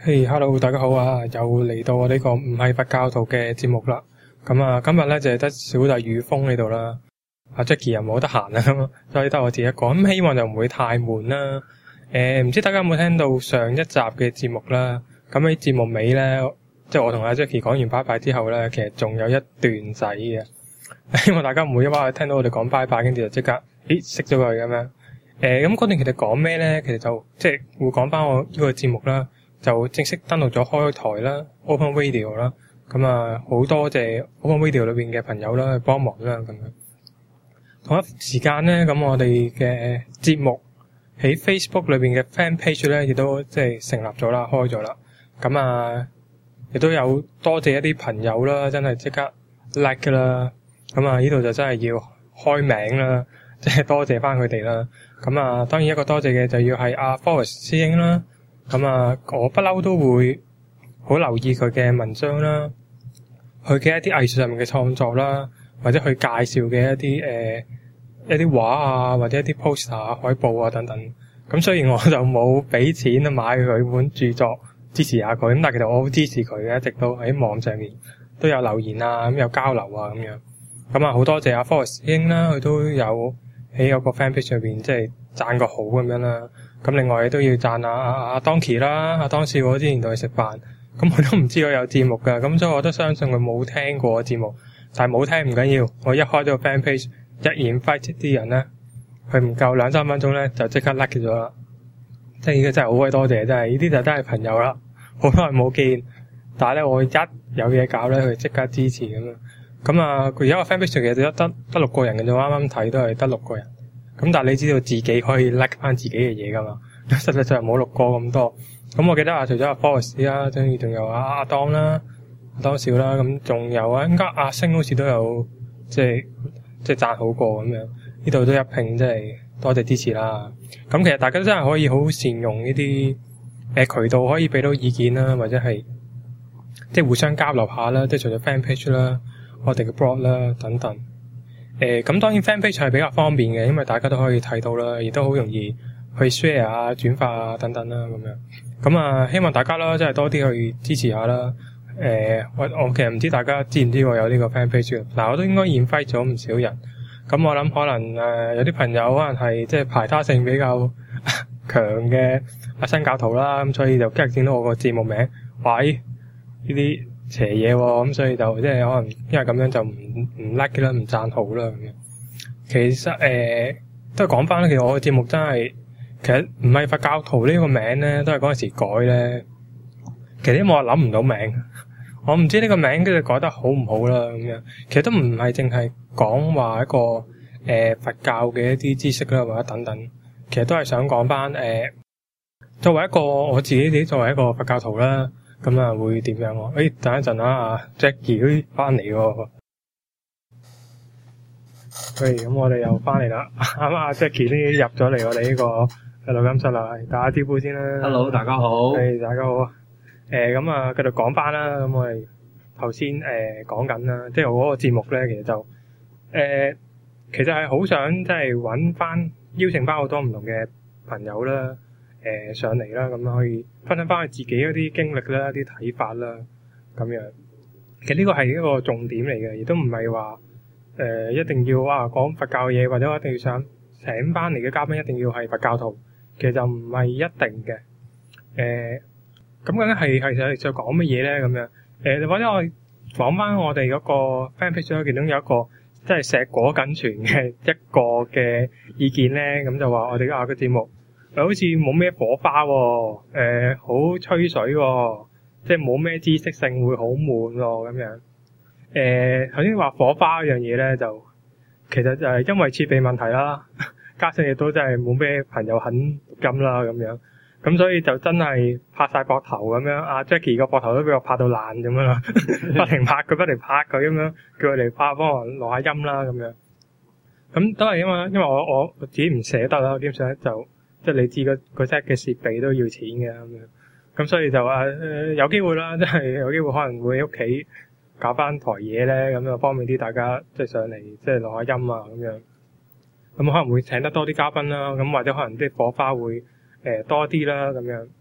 嘿，hello，大家好啊！又嚟到我呢個唔係佛教徒嘅節目啦。咁啊，今日咧就係得小弟雨峰喺度啦。阿 Jackie 又冇得閒啦，咁所以得我自己一個。咁希望就唔會太悶啦。唔知大家有冇聽到上一集嘅節目啦？咁喺節目尾咧，即係我同阿 Jackie 講完拜拜之後咧，其實仲有一段仔嘅。希望大家唔會因為聽到我哋講拜拜，跟住就即刻熄咗佢咁樣。咁嗰段其實講咩咧？其實就即係會講翻我呢個節目啦。就正式登錄咗開台啦 ，Open Radio 啦，咁啊好多謝 Open Radio 裏邊嘅朋友啦，去幫忙啦咁樣。同一時間咧，咁我哋嘅節目喺 Facebook 裏邊嘅 Fan Page 咧，亦都即係成立咗啦，開咗啦。咁啊，亦都有多謝一啲朋友啦，真係即刻 like 啦。咁啊，呢度就真係要開名啦，即係多謝翻佢哋啦。咁啊，當然一個多謝嘅就要係阿 Forest 師兄啦。咁啊，我不嬲都會好留意佢嘅文章啦，佢嘅一啲藝術上面嘅創作啦，或者佢介紹嘅一啲畫啊，或者一啲 poster 啊、海報啊等等。咁雖然我就冇俾錢買佢本著作支持下佢，咁但係其實我好支持佢嘅，一直都喺網上面都有留言啊，咁有交流啊咁樣。咁啊，好多謝阿 Forest 師兄啦，佢都有喺嗰個 fan page 上邊即係讚個好咁樣啦。咁另外都要讚阿 Donkey 啦，阿當少我之前同佢食飯，咁佢都唔知我有節目㗎，咁所以我都相信佢冇聽過我節目，但係冇聽唔緊要，我一開咗個 fan page，一 invite 啲人咧，佢唔夠2-3分鐘咧就即刻 like 咗啦，即係呢個真係好鬼多謝，真係呢啲就真係朋友啦，好耐冇見，但係咧我一有嘢搞咧，佢即刻支持咁樣，咁啊佢而家個 fan page 其實得6個人嘅啫，啱啱睇都係得6個人。咁但係你知道自己可以 like 翻自己嘅嘢噶嘛？實際上冇6個咁多。咁我記得除咗阿 Forest 啦，跟住仲有阿當啦、阿當少啦，咁仲有應該阿星好似都有即係讚好過咁樣。呢度都一併即係多謝支持啦。咁其實大家都真係可以好善用呢啲渠道，可以俾到意見啦，或者係即係互相交流下啦。即係除咗 fan page 啦、我哋嘅 blog 啦等等。咁當然 fan page 係比較方便嘅，因為大家都可以睇到啦，亦都好容易去 share 啊、轉發啊等等啦咁樣。咁啊，希望大家啦，真係多啲去支持下啦。我其實唔知大家知唔知我有呢個 fan page 嘅，嗱我都應該 invite 咗唔少人。咁我諗可能有啲朋友可能係即係排他性比較強嘅新教徒啦，咁所以就今日見到我個節目名，喂呢啲邪嘢喎，咁所以就即係可能因為咁樣就唔 like 啦，唔讚好啦咁樣。其實都係講翻啦，其實我嘅節目真係其實唔係佛教徒呢個名咧，都係嗰陣時改咧。其實因為我諗唔到名，我唔知呢個名跟住改得好唔好啦咁樣。其實都唔係淨係講話一個佛教嘅一啲知識啦，或者等等。其實都係想講翻作為一個我自己作為一個佛教徒啦。咁啊，會點樣喎？等一陣啊，阿 Jackie 都翻嚟喎。咁我哋又翻嚟啦。啱啱阿 Jackie 都入咗嚟我哋呢個錄音室啦，打下招呼先啦。 Hello， 大家好。 大家好。咁啊，繼續講翻啦。咁我哋頭先講緊啦，即係我嗰個節目咧，其實就其實係好想即係揾翻邀請翻好多唔同嘅朋友啦。上嚟啦，咁樣可以分享翻佢自己一啲經歷啦、一啲睇法啦，咁樣。其實呢個係一個重點嚟嘅，亦都唔係話一定要講佛教嘅嘢，或者我一定要想請翻嚟嘅嘉賓一定要係佛教徒，其實就唔係一定嘅。咁究竟係想講乜嘢咧？咁樣或者我講翻我哋嗰個 fan page 其中有一個即係碩果僅存嘅一個嘅意見咧，咁就話我哋個節目。好似冇咩火花喎，好吹水喎，即係冇咩知識性，會好悶喎咁樣。頭先話火花嗰樣嘢咧，就其實就係因為設備問題啦，加上亦都真係冇咩朋友肯錄音啦咁樣，咁所以就真係拍晒膊頭咁樣。阿 Jackie 個膊頭都俾我拍到爛咁樣啦，不停拍佢咁樣，叫佢嚟幫我錄下音啦咁樣。咁都係因為我自己唔捨得啦，基本上就。即係你知個 set 嘅設備都要錢嘅咁樣，咁所以就有機會啦，即係有機會可能會喺屋企搞翻台嘢咧，咁就方便啲大家即係上嚟即係錄下音啊咁樣。咁可能會請得多啲嘉賓啦，咁或者可能啲火花會多啲啦咁樣。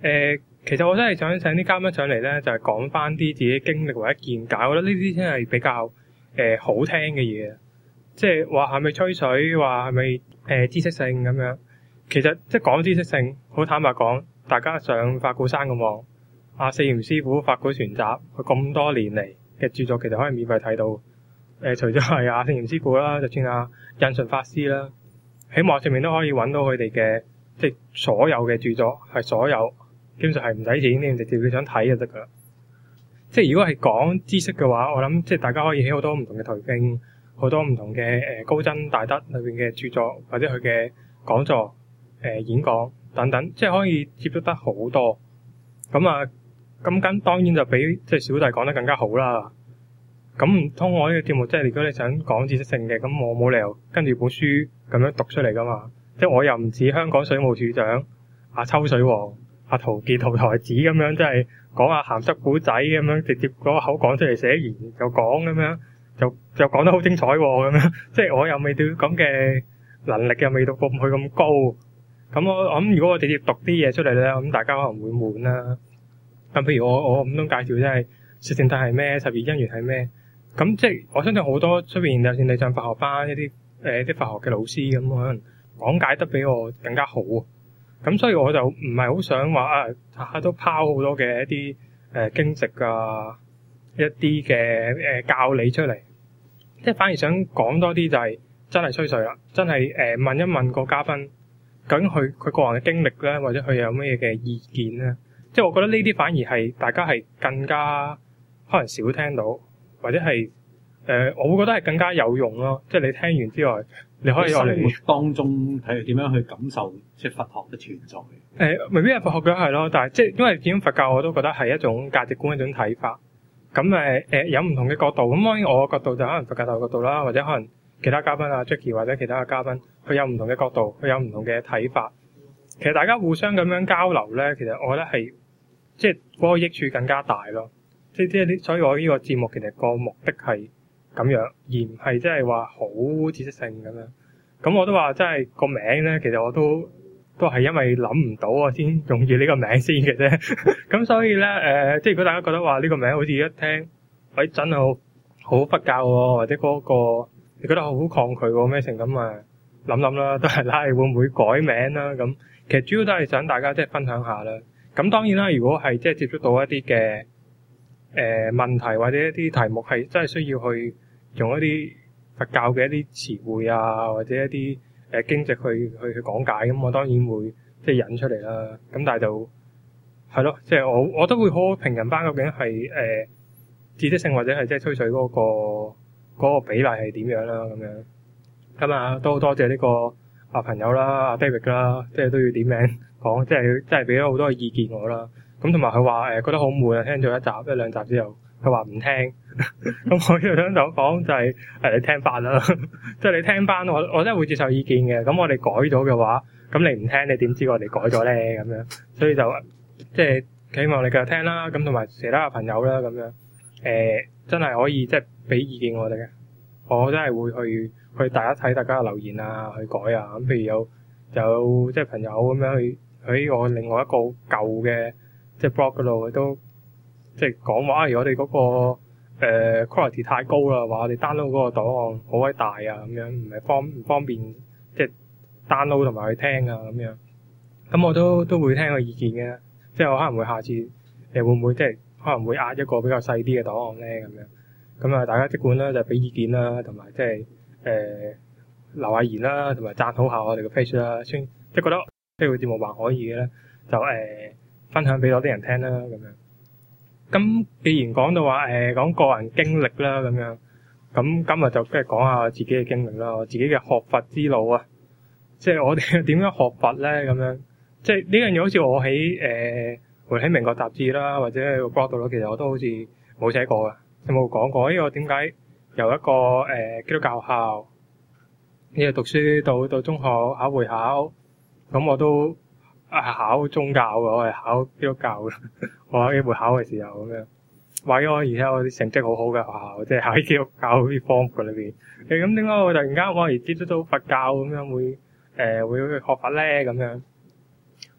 其實我真係想請啲嘉賓上嚟咧，就係講翻啲自己經歷或者見解，我覺得呢啲先係比較好聽嘅嘢。即係話係咪吹水，話係咪知識性咁樣？其實即係講知識性，好坦白講，大家上法鼓山咁望，四賢師傅法鼓全集，佢咁多年嚟嘅著作，其實可以免費睇到。除咗係聖嚴師傅啦，就算印順法師啦，喺網上面都可以揾到佢哋嘅即係所有嘅著作，係所有基本上係唔使錢，你直接你想睇就得噶啦。即係如果係講知識嘅話，我諗即係大家可以喺好多唔同嘅途徑，好多唔同嘅高僧大德裏邊嘅著作，或者佢嘅講座、演講等等，即係可以接觸得好多。咁當然就比即係小弟講得更加好啦。咁唔通我呢個節目即係如果你想講知識性嘅，咁我冇理由跟住本書咁樣讀出嚟噶嘛？即係我又唔似香港水務署長抽水王陶傑陶台子咁樣，即係講鹹濕古仔咁樣，直接嗰個口講出嚟寫完就講咁樣，就講得好精彩咁樣。即係我又未到咁嘅能力，又未到過佢咁高。咁我諗如果我直接讀啲嘢出嚟咧，咁大家可能會悶啦。咁譬如我唔通介紹即係說聖諦係咩，十二因緣係咩？咁即係我相信好多出邊，就算你上法學班一啲啲法學嘅老師咁，可能講解得比我更加好。咁所以我就唔係好想話下下都拋好多嘅一啲經籍一啲嘅教理出嚟，即係反而想講多啲就係真係吹水啦，真係問一問個嘉賓究竟佢個人嘅經歷咧，或者佢有咩嘅意見咧？即係我覺得呢啲反而係大家係更加可能少聽到。或者係我會覺得係更加有用咯。即係你聽完之外，你可以用嚟生活當中睇點樣去感受即係佛學嘅存在。 未必係佛學嘅係咯，但係即係因為始終佛教我都覺得係一種價值觀，一種睇法。咁有唔同嘅角度。咁當然我嘅角度就可能佛教嘅角度啦，或者可能其他嘉賓Jackie 或者其他嘅嘉賓，佢有唔同嘅角度，佢有唔同嘅睇法。其實大家互相咁樣交流咧，其實我覺得係即係嗰個益處更加大咯。即係所以我呢個節目其實個目的係咁樣，而唔係即係話好知識性咁樣。咁我都話真係個名咧，其實我都係因為諗唔到我先用住呢個名先嘅啫。咁所以咧即係如果大家覺得話呢個名好似一聽，喂真係好佛教喎，或者嗰個你覺得好抗拒喎咩成咁啊？諗諗啦，都係睇會唔會改名啦？咁其實主要都係想大家即係分享下啦。咁當然啦，如果係即係接觸到一啲嘅問題或者一啲題目係真係需要去用一啲佛教嘅一啲詞彙或者一啲經籍去講解，咁我當然會即係引出嚟啦。咁但係就係咯，即係我都會好好評人班究竟係知識性或者係即係吹水嗰個比例係點樣啦咁樣。咁都好多謝呢個朋友啦，David 啦，即係都要點名講，即係俾咗好多嘅意見我啦。咁同埋佢話覺得好悶啊，聽咗一兩集之後，佢話唔聽。咁我呢度想講就係你聽翻啦，即係你聽翻我真係會接受意見嘅。咁我哋改咗嘅話，咁你唔聽你點知我哋改咗咧？咁樣，所以就即係希望你繼續聽啦。咁同埋其他嘅朋友啦，咁樣真係可以即係俾意見我哋嘅。我真係會去大家睇大家嘅留言去改啊。咁譬如有即係朋友咁樣去喺我另外一個舊嘅即係 blog 嗰度都即係講話，我哋嗰個quality 太高啦，話我哋 download 嗰個檔案好鬼大咁樣，唔方便即係 download 同埋去聽咁樣。咁我都會聽個意見嘅，即係我可能會下次會唔會即係可能會壓一個比較細啲嘅檔案咧咁樣。咁大家即管啦，就俾意見啦，同埋即係留下言啦，同埋讚好下我哋嘅 page 啦，即係覺得呢個節目還可以嘅咧，就分享俾多啲人聽啦咁樣。咁既然講到話講個人經歷啦咁樣，咁今日就即係講下我自己嘅經歷啦，我自己嘅學佛之路啊，即係我哋點樣學佛咧咁樣。即係呢樣嘢好似我喺明國雜誌啦，或者喺個 blog 度咯，其實我都好似冇寫過㗎，有冇講過？因為我點解由一個基督教學校呢度讀書到中學考會考，咁我都考宗教嘅，我係考基督教嘅。我喺會考嘅時候咁樣，為咗而且我啲成績好好嘅學校，即係喺基督教啲科目裏邊。咁點解我突然間我而接觸到佛教咁樣會去學佛咧咁樣？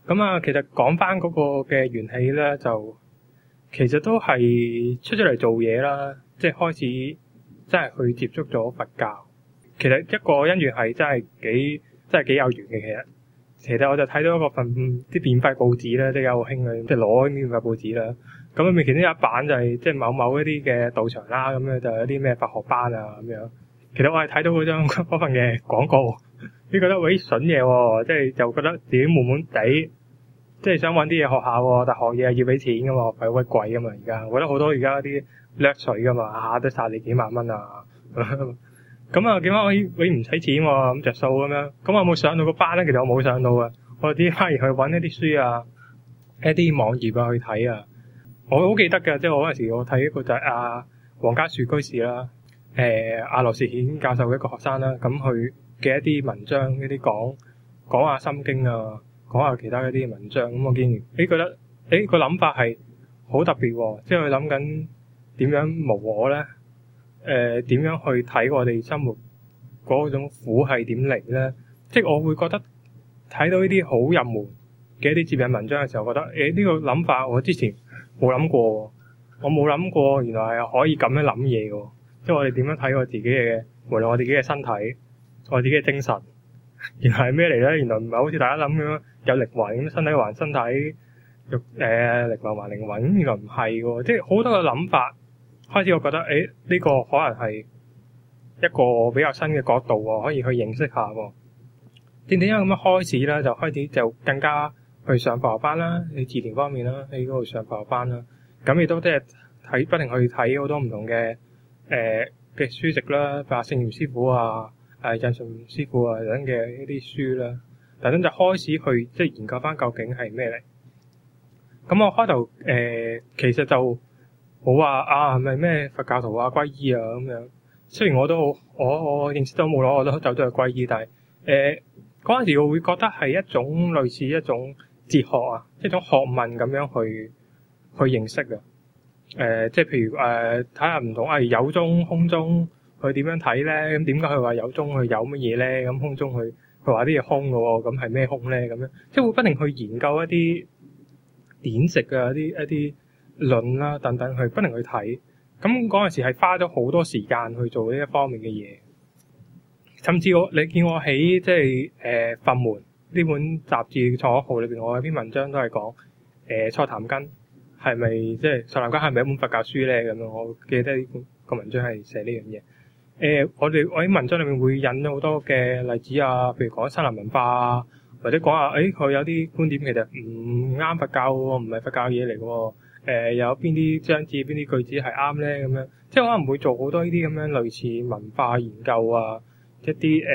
咁啊，其實講翻嗰個嘅緣起咧，就其實都係出咗嚟做嘢啦，即係開始真係去接觸咗佛教。其實一個因緣係真係幾有緣嘅。其實我就睇到一個份啲免費報紙咧，即係有好興嘅，即係攞免費報紙啦。咁裏面其中有一版就係即係某一啲嘅道場啦，咁樣就有啲咩佛學班啊咁樣。其實我係睇到嗰份嘅廣告，你覺得喂筍嘢喎，即係就覺得自己悶悶地，即係想揾啲嘢學下喎，但學嘢係要俾錢噶嘛，費鬼貴噶嘛而家。我覺得好多而家啲掠水噶嘛，下下都殺你幾萬蚊啊！咁啊，點解我唔使錢喎？咁着數咁樣，咁我有冇上到個班咧？其實我冇上到啊，我只反而去揾一啲書啊，一啲網頁啊去睇啊。我好記得嘅，即係我嗰陣時我睇一個就係黃家樹居士啦，阿羅士顯教授嘅一個學生啦，咁佢嘅一啲文章，一啲講下心經啊，講下其他一啲文章，咁我見覺得個諗法係好特別喎，即係佢諗緊點樣無我咧。點樣去睇我哋生活嗰種苦係點嚟咧？即係我會覺得睇到呢啲好入門嘅一啲接引文章嘅時候，覺得呢個諗法我之前冇諗過，我冇諗過原來係可以咁樣諗嘢嘅。即係我哋點樣睇我自己嘅，無論我自己嘅身體、我自己嘅精神，原來係咩嚟咧？原來唔係好似大家諗咁樣有靈魂咁，身體還身體，靈魂還靈魂，原來唔係嘅，即係好多嘅諗法。開始我覺得呢個可能係一個比較新嘅角度喎，可以去認識下喎。正因為咁樣開始咧，就開始就更加去上佛學班啦，喺治療方面啦，喺嗰度上佛學班啦。咁亦都即係不停去睇好多唔同嘅嘅書籍啦，譬如聖嚴師傅啊、印順師傅啊等嘅一啲書啦，等就開始去即係研究翻究竟係咩嚟。咁我開頭其實就冇話係咪咩佛教徒啊皈依啊咁樣。雖然我認識到冇攞，我都走咗去皈依，但係嗰陣時我會覺得係一種類似一種哲學啊，一種學問咁樣去認識嘅。即係譬如睇下唔同有中空中佢點樣睇咧？咁點解佢話有中佢有乜嘢咧？咁空中佢話啲嘢空嘅喎，咁係咩空咧？咁樣即係會不停去研究一啲典籍啊、一啲論啦等等，去不停去睇。咁嗰陣時係花咗好多時間去做呢一方面嘅嘢，甚至你見我喺即係佛門呢本雜誌創刊號裏邊，我有篇文章都係講初談根係咪即係初談根係咪一本佛教書咧？咁樣我記得呢個文章係寫呢樣嘢。我喺文章裏面會引咗好多嘅例子啊，譬如講山林文化啊，或者講下佢有啲觀點其實唔啱佛教喎，唔係佛教嘢嚟嘅喎。有邊啲章節、邊啲句子係啱咧？咁樣即係可能會做好多呢啲咁樣類似文化研究啊，一啲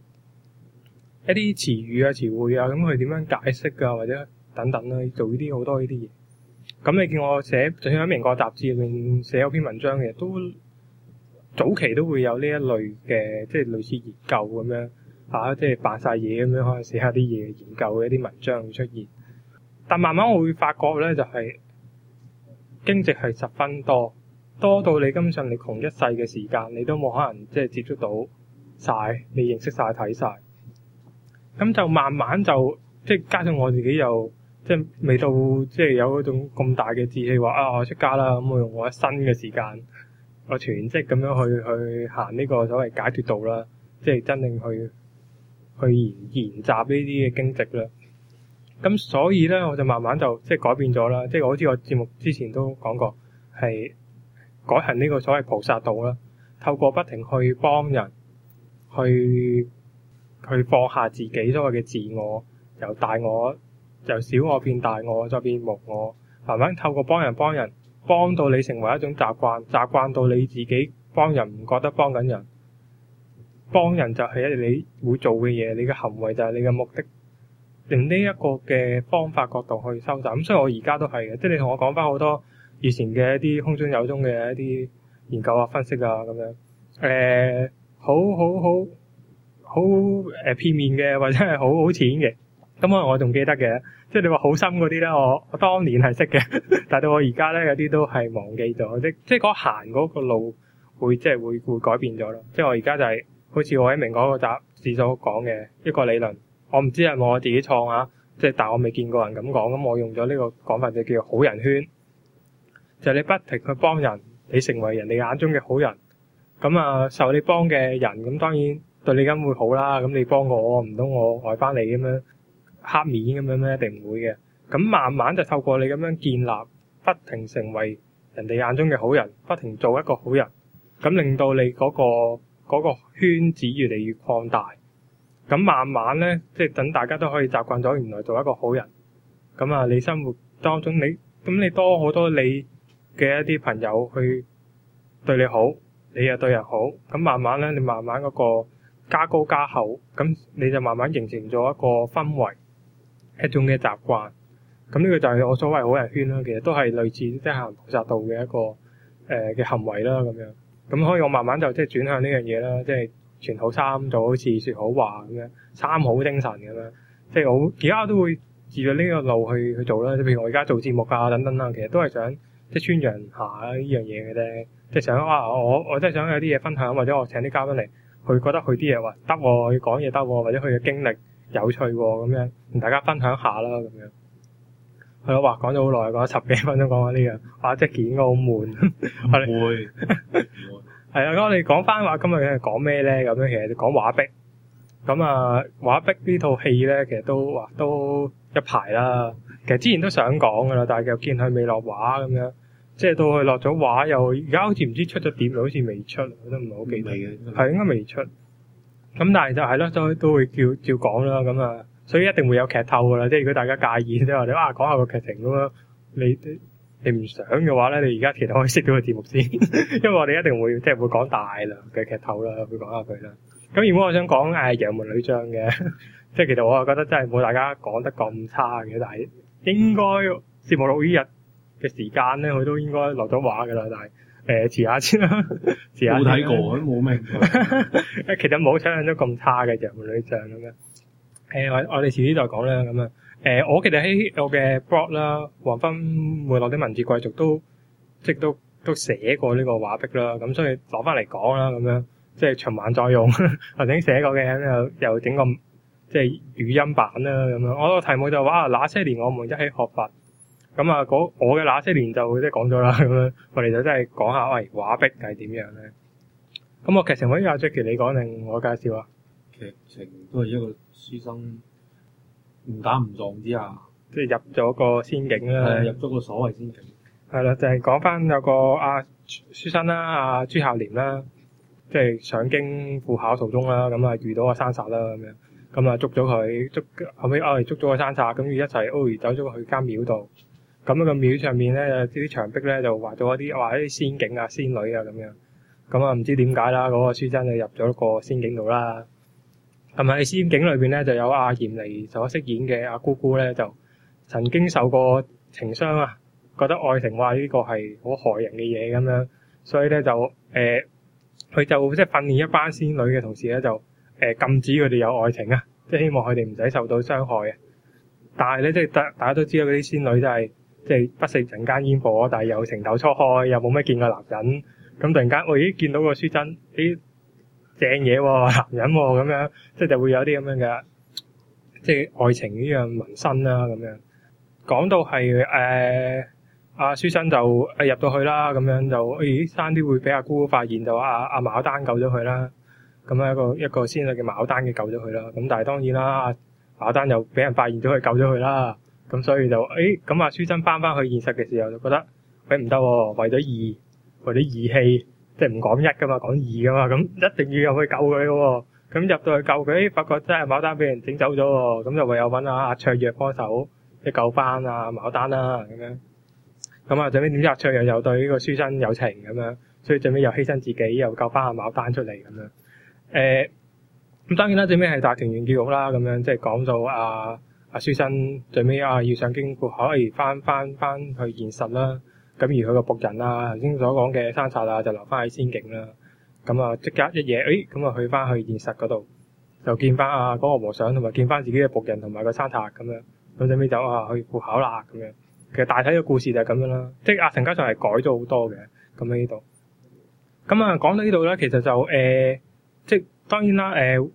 詞語啊、詞彙啊，咁佢點樣解釋啊，或者等等啦，做呢啲好多呢啲嘢。咁你見我寫，就算喺明國雜誌入面寫有篇文章嘅，都早期都會有呢一類嘅，即係類似研究咁樣即係扮晒嘢咁樣，可能寫下啲嘢研究嘅一啲文章會出現。但慢慢我會發覺咧，就係經籍係十分多到你根本上你窮一世嘅時間，你都冇可能即係接觸到晒，你認識晒睇晒。咁就慢慢就即係加上我自己又即係未到即係有嗰種咁大嘅志氣話我出家啦，咁我用我一生嘅時間，我全職咁樣去行呢個所謂解脫道啦，即係真正去研習呢啲嘅經籍啦。咁所以咧，我就慢慢就即係改變咗啦，即係我好似我節目之前都講過，係改行呢個所謂菩薩道啦。透過不停去幫人，去放下自己所謂嘅自我，由大我由小我變大我，再變無我，慢慢透過幫人，幫到你成為一種習慣到你自己幫人唔覺得幫緊人，幫人就係你會做嘅嘢，你嘅行為就係你嘅目的。用呢一個嘅方法角度去收集，咁所以我而家都係嘅，即係你同我講翻好多以前嘅一啲空中有中嘅一啲研究啊、分析啊咁樣，好片面嘅，或者係好淺嘅，咁我仲記得嘅，即係你話好深嗰啲咧，我當年係識嘅，但係到我而家咧有啲都係忘記咗，即係嗰行嗰個路會改變咗咯，即係我而家就係好似我喺明嗰個雜誌所講嘅一個理論。我唔知係咪我自己創但係我未見過人咁講，咁我用咗呢個講法就叫好人圈，就係你不停去幫人，你成為人哋眼中嘅好人，咁啊受你幫嘅人，咁當然對你咁會好啦。咁你幫我，唔通我愛翻你咁樣黑面咁樣咩？一定唔會嘅。咁慢慢就透過你咁樣建立，不停成為人哋眼中嘅好人，不停做一個好人，咁令到你嗰個圈子越嚟越擴大。咁慢慢咧，即係等大家都可以習慣咗，原來做一個好人。咁啊，你生活當中你多好多你嘅一啲朋友去對你好，你又對人好。咁慢慢咧，你慢慢嗰個加高加厚，咁你就慢慢形成咗一個氛圍，一種嘅習慣。咁呢個就係我所謂好人圈啦。其實都係類似即係行菩薩道嘅一個嘅行為啦，咁樣。咁可以我慢慢就即係轉向呢樣嘢啦，即係傳好衫就好似説好話咁樣，三好精神咁樣。即係我而家都會照住呢個路去做啦。即譬如我而家做節目啊等等啦，其實都係想即係宣揚下呢樣嘢嘅啫。即係想我真係想有啲嘢分享，或者我請啲嘉賓嚟，佢覺得佢啲嘢話得喎，佢講嘢得喎，或者佢嘅經歷有趣喎，咁樣同大家分享下啦，咁樣。係咯，話講咗好耐，講咗10幾分鐘講緊呢樣，哇！即係應該好悶。 唔會。 係啊，咁我哋講翻話今日係講咩咧？咁樣其實講畫壁。咁啊，畫壁呢套戲咧，其實都一排啦。其實之前都想講噶啦，但係又見佢未落畫咁樣。即係到佢落咗畫，又而家好似唔知出咗碟，好似未出，我都唔係好記得。係應該未出。咁但係就係咯，都會照講啦。咁啊，所以一定會有劇透噶啦。即係如果大家介意，即係話你講下個劇情咁樣，你唔想嘅話咧，你而家其實可以熄咗個節目先，因為我哋一定會即係會講大量嘅劇透啦，會講下佢啦。咁如果我想講楊門女將嘅，即係其實我覺得真係冇大家講得咁差嘅，但係應該節目錄呢日嘅時間咧，佢都應該落咗畫噶啦。但係遲下先啦，遲下。冇睇過，都冇明。 其實冇想象中咁差嘅楊門女將咁樣。我哋遲啲再講啦，咁啊。我其實喺我嘅 blog 啦，黃昏會落啲文字貴族都寫過呢個畫壁啦，咁所以攞翻嚟講啦，咁樣即係循環再用，頭先寫過嘅又整個即係語音版啦，咁樣。我個題目就話那些年我們一起學佛，咁啊我嘅那些年就即係講咗啦，咁樣我哋就真係講下喂畫壁係點樣咧？咁我劇情可以阿 Jackie 你講定我介紹啊？ 劇情都係一個書生誤打誤撞之下， 即係入咗個仙境啦， 入咗個所謂仙境。 係啦，就係講翻有個書生啦，朱孝廉啦，即係上京赴考途中啦，咁啊遇到個山賊啦，咁樣，咁啊捉咗佢，後尾捉咗個山賊，咁一齊走咗去間廟度，咁個廟上面咧有啲牆壁咧就畫咗一啲仙境啊、仙女啊咁樣，咁啊唔知點解啦，嗰個書生就入咗個仙境度啦。咁喺仙境裏邊咧，就有阿嚴妮所飾演嘅阿姑姑咧，就曾經受過情傷啊，覺得愛情呢個係好害人嘅嘢咁樣，所以咧就佢就即係訓練一班仙女嘅同時咧，就禁止佢哋有愛情啊，即係希望佢哋唔使受到傷害啊。但係咧，即係大家都知道嗰啲仙女真係即係不食人間煙火，但係又情竇初開，又冇咩見過男人，咁突然間咦見到個書生正嘢喎，男人喎，咁樣即係就會有啲咁樣嘅，即係愛情呢樣紋身啦咁樣。講到係阿書生就入到去啦，咁樣就差啲會俾阿姑姑發現，就阿牡丹救咗佢啦。咁啊一個仙女嘅牡丹嘅救咗佢啦。咁但係當然啦，牡丹又俾人發現咗佢救咗佢啦。咁所以就咁阿書生翻去現實嘅時候就覺得唔得喎，為咗義氣。即係唔講一噶嘛，講二噶嘛，咁一定要入去救佢喎。咁入到去救佢，發覺真係牡丹俾人整走咗喎。咁就唯有揾阿卓約幫手，即係救翻阿牡丹啦咁樣。咁最尾點知阿卓約又對呢個書生有情咁樣，所以最尾又犧牲自己，又救翻阿牡丹出嚟咁樣。咁當然啦，最尾係大團圓結局啦。咁樣即係講到阿書生最尾要上京赴考，翻去現實啦。咁而佢個僕人頭先所講嘅山賊就留翻喺仙境啦。咁即刻一夜，咁去翻去現實嗰度，就見翻嗰個和尚，同埋見翻自己嘅僕人同埋個山賊咁樣。咁最尾就去赴考啦咁樣。其實大體嘅故事就係咁樣啦。即係陳嘉上係改咗好多嘅。咁喺呢度。咁講到呢度咧，其實就即係當然啦。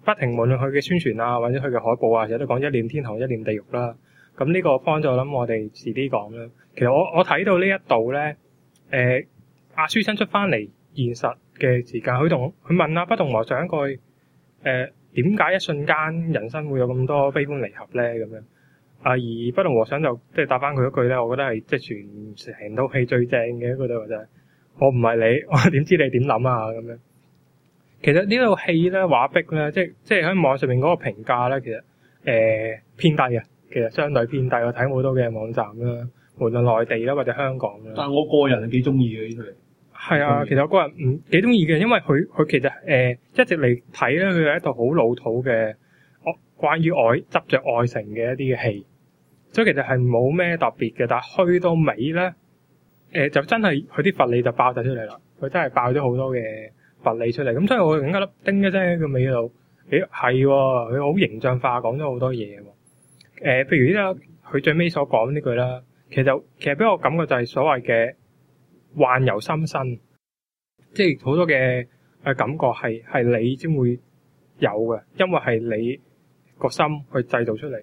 不停無論佢嘅宣傳啊，或者佢嘅海報啊，成日都講一念天堂，一念地獄啦。咁呢個方就諗我哋遲啲講啦。其實我睇到呢一度咧，阿書生出翻嚟現實嘅時間，佢問阿不動和尚一句點解一瞬間人生會有咁多悲歡離合咧？咁樣而不動和尚就即係答翻佢一句咧，我覺得係即係成套戲最正嘅一個對話就係：我唔係你，我點知你點諗啊？咁樣。其實呢套戲咧，畫壁咧，即係喺網上面嗰個評價咧，其實偏低嘅，其實相對偏低。我睇好多嘅網站啦，無論內地啦或者香港啦。 但係我個人係幾中意嘅呢套戲。 係啊，其實我個人唔幾中意嘅，因為佢其實一直嚟睇咧，佢係一套好老土嘅關於執着愛情嘅一啲嘅戲，所以其實係冇咩特別嘅。但係去到尾咧，就真係佢啲佛理就爆晒出嚟啦，佢真係爆咗好多嘅佛理出嚟。咁所以我更加粒叮一聲個尾度，係喎，佢好形象化講咗好多嘢喎。譬如呢佢最尾所講呢句啦，其實俾我感覺就係所謂嘅幻由心生，即係好多嘅感覺係你先會有嘅，因為係你個心去製造出嚟。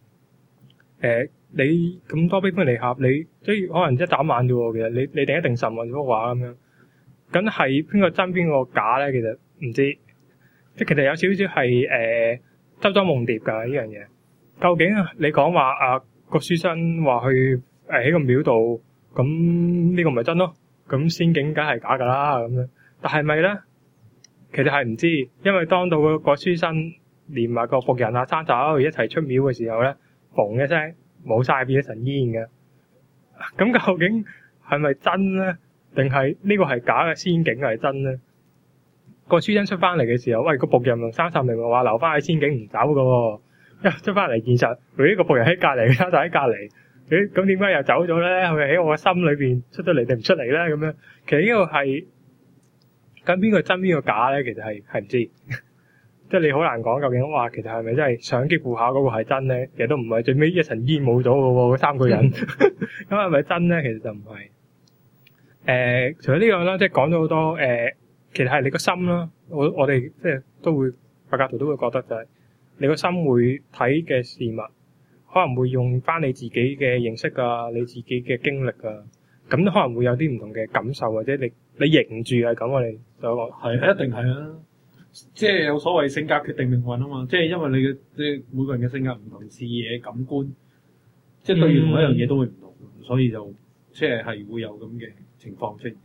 你咁多悲歡離合，你即係可能一眨眼啫喎。其實你定一定神魂嗰話咁樣，咁係邊個真邊個假咧？其實唔知，即係其實有少少係周莊夢蝶㗎呢樣嘢。究竟你講話個書生話去喺個廟度，咁呢個咪真咯？咁仙境梗係假㗎啦咁樣，但係咪咧？其實係唔知，因為當到個書生連埋個僕人山爪一齊出廟嘅時候咧，嘣一聲冇晒變咗層煙嘅。咁究竟係咪真咧？定係呢個係假嘅仙境係真咧？個書生出翻嚟嘅時候，喂個僕人同山爪明明話留翻喺仙境唔走㗎喎，一出翻嚟現實，佢呢個僕人喺隔離，山爪喺隔離。咁點解又走咗咧？佢喺我嘅心裏邊出得嚟定唔出嚟咧？咁樣其實呢個係咁邊個真邊個假咧？其實係唔知，即係你好難講究竟話其實係咪真係想擊負下嗰個係真咧？其實都唔係，最尾一層煙冇咗嘅喎，嗰三個人咁係咪真咧？其實就唔係。除咗呢樣啦，即係講咗好多其實係你個心啦。我哋即係都會佛教徒都會覺得就係你個心會睇嘅事物。可能會用翻你自己嘅認識啊，你自己嘅經歷啊，咁都可能會有啲唔同嘅感受，或者你認住係咁，我哋就講係一定係啦，即係有所謂性格決定命運啊嘛，即係因為你嘅即係每個人嘅性格唔同，視野感官，即係對於同一樣嘢都會唔同，所以就即係會有咁嘅情況出現。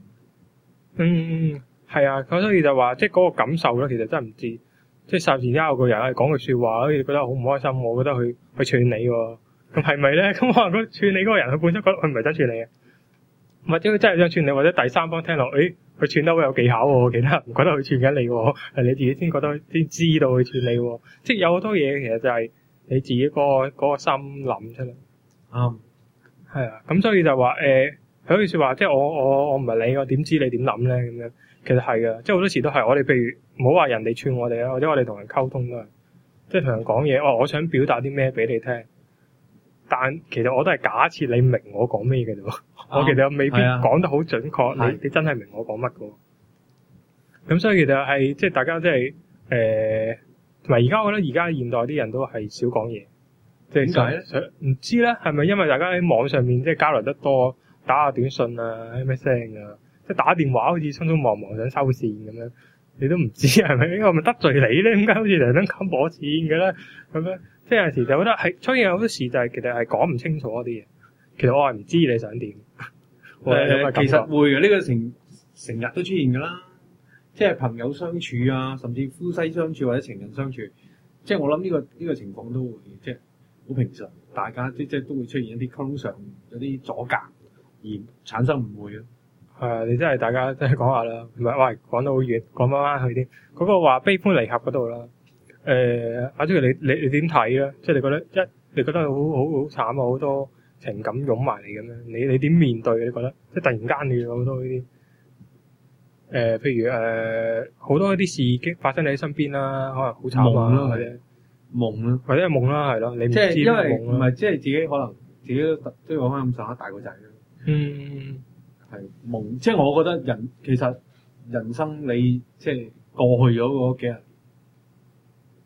係啊，所以就話即係嗰個感受咧，其實真係唔知。即係霎時間有個人係講句説話，好似覺得好唔開心，我覺得佢串你喎，咁係咪咧？咁可能串你嗰個人，佢本身覺得佢唔係真串你嘅，或者佢真係想串你，或者第三方聽落，佢串得好有技巧喎，其他人唔覺得佢串緊你喎，係你自己先覺得先知道佢串你喎，即係有好多嘢其實就係你自己嗰個心諗出嚟。 啱， 係啊，咁所以就話有句説話，即係我唔係你，我點知你點諗咧？咁樣其實係嘅，即係好多時都係我哋譬如。唔好話人哋串我哋啦，或者我哋同人溝通都係，即係同人講嘢。我想表達啲咩俾你聽，但其實我都係假設你明我講咩嘅啫。我其實未必講得好準確，你真係明我講乜嘅。咁所以其實係即係大家即係同埋而家我覺得而家現代啲人都係少講嘢，即係點解咧？唔知咧，係咪因為大家喺網上面即係交流得多，打下短信啊、MSN 啊，即係打電話好似匆匆忙忙想收線咁樣。你都唔知係咪？我咪得罪你咧？點解好似嚟緊冚我錢嘅咧？咁樣即係有時就覺得係出現有好多事就係其實係講唔清楚嗰啲嘢。其實我係唔知你想點。 其實會嘅，呢個成日都出現㗎啦。即係朋友相處啊，甚至夫妻相處或者情人相處，即係我諗呢個情況都會即係好平常。大家即係都會出現一啲溝通上有啲阻隔而產生誤會咯。 係啊，你真係大家真係講下啦，唔係喂講到好遠，講翻去啲嗰個話悲歡離合嗰度啦。阿朱你點睇咧？即係你覺得好慘啊，好多情感湧埋嚟咁樣，你點面對？你覺得即係突然間你有好多呢啲譬如好多一啲事蹟發生喺你身邊啦，可能好慘啊，或者夢啦， 或者係夢啦，係咯，你唔知即係因為夢唔係即係自己可能自己都講翻咁上下大個仔啦。係夢，即係我覺得其實人生你即係過去咗嗰幾日，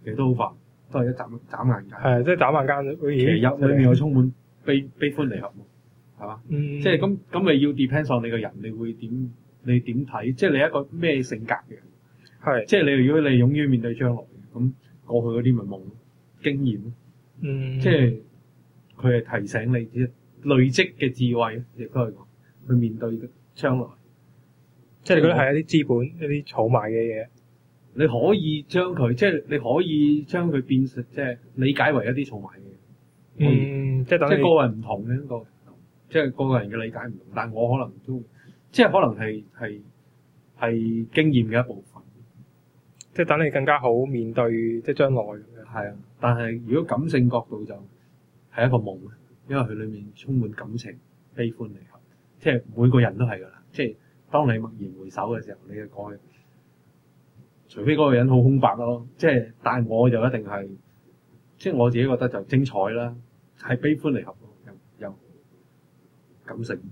其實都好快，都係一眨眼間。 係即係眨眼間， 其實入裏面又充滿悲歡離合喎，係嘛？即係咁咪要 depends on 你個人，你會點？你點睇？即係你一個咩性格嘅人？ 係即係你如果你勇於面對將來，咁過去嗰啲咪夢經驗咯。即係佢係提醒你累積嘅智慧，亦都係講去面對將來。 即係你覺得係一啲資本、一啲儲埋嘅嘢， 你可以將佢，即係你可以將佢變成即係理解為一啲儲埋嘅嘢。 即係即係個人唔同嘅個，即係個人嘅理解唔同。但係我可能都即係可能係經驗嘅一部分。 即係等你更加好面對即係將來咁樣。 係啊，但係如果感性角度就係一個夢，因為佢裡面充滿感情、悲歡離合，即係每個人都係㗎啦。即係當你驀然回首嘅時候，你嘅過去，除非嗰個人好空白咯，即係但係我就一定係，即係我自己覺得就精彩啦，係悲歡離合又感性。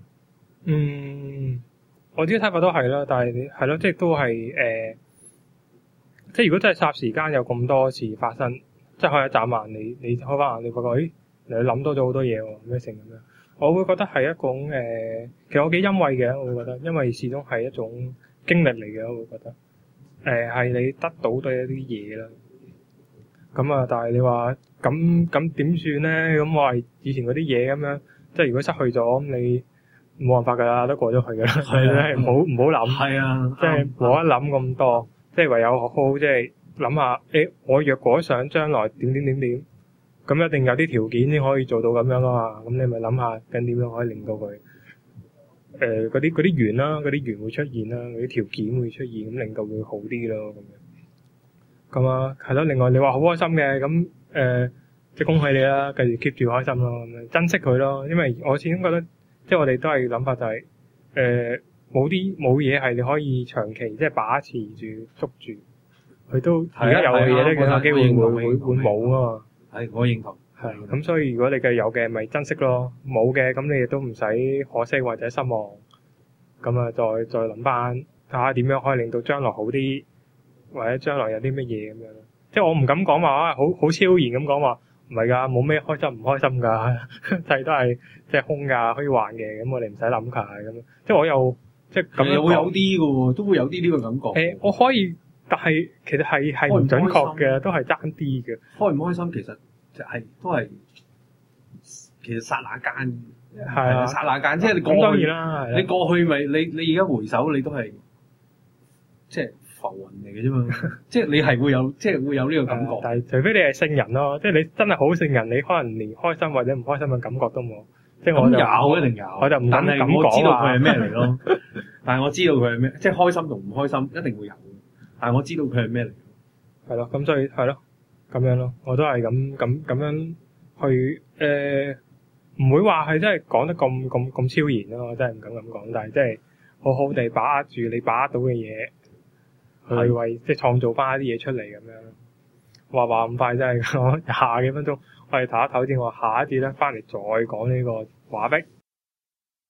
我自己睇法都係啦，但係係咯，即係都係即係如果真係霎時間有咁多事發生，即係開一眨眼，你開翻眼，你發覺你諗多咗好多嘢喎，咩成咁樣？我會覺得係一種其實我幾欣慰嘅，我會覺得，因為始終係一種經歷嚟嘅，我會覺得係你得到嘅一啲嘢啦。咁啊，但係你話咁點算咧？咁我係以前嗰啲嘢咁樣，即係如果失去咗，咁你冇辦法㗎啦，都過咗去㗎啦。係唔好諗。係啊，即係冇得諗咁多，即係唯有好好即係諗下，我若果想將來點，咁一定有啲條件先可以做到咁樣啊嘛。咁你咪諗下，咁點樣可以令到佢嗰啲緣啦，嗰啲緣會出現啦，嗰啲條件會出現，咁令到會好啲咯，咁樣。咁啊，係咯。另外你話好開心嘅，咁即係恭喜你啦，繼續 keep 住開心咯，咁樣珍惜佢咯。因為我始終覺得，即係我哋都係諗法就係冇嘢係你可以長期即係把持住捉住，佢都而家有嘅嘢咧，有機會會冇啊嘛。 係，我認同。 係咁，所以如果你嘅有嘅，咪珍惜咯；冇嘅，咁你亦都唔使可惜或者失望。咁啊，再諗翻睇下點樣可以令到將來好啲，或者將來有啲乜嘢咁樣。即係我唔敢講話好超然咁講話，唔係㗎，冇咩開心唔開心㗎，一切都係即係空㗎，虛幻嘅。咁我哋唔使諗佢咁。即係我又即係咁樣會有啲嘅喎，都會有啲呢個感覺。 我可以，但係其實係唔準確嘅，都係爭啲嘅。 開唔開心其實就係都係其實剎那間。 係啊， 剎那間，即係你過去。當然啦，你過去咪你而家回首，你都係即係浮雲嚟嘅啫嘛。即係你係會有呢個感覺。 但係除非你係聖人咯，即係你真係好聖人，你可能連開心或者唔開心嘅感覺都冇。即係我就一定有， 我就唔敢咁講。 我知道佢係咩嚟咯。但係我知道佢係咩，即係開心同唔開心一定會有。但係我知道佢係咩嚟。 係咯，咁所以係咯，咁樣咯，我都係咁樣去唔會話係真係講得咁超然咯，我真係唔敢咁講。但係即係好好地把握住你把握到嘅嘢，去為即係創造翻一啲嘢出嚟咁樣。話咁快真係講廿幾分鐘，我哋唞一唞先。我下一節咧翻嚟再講呢個畫壁。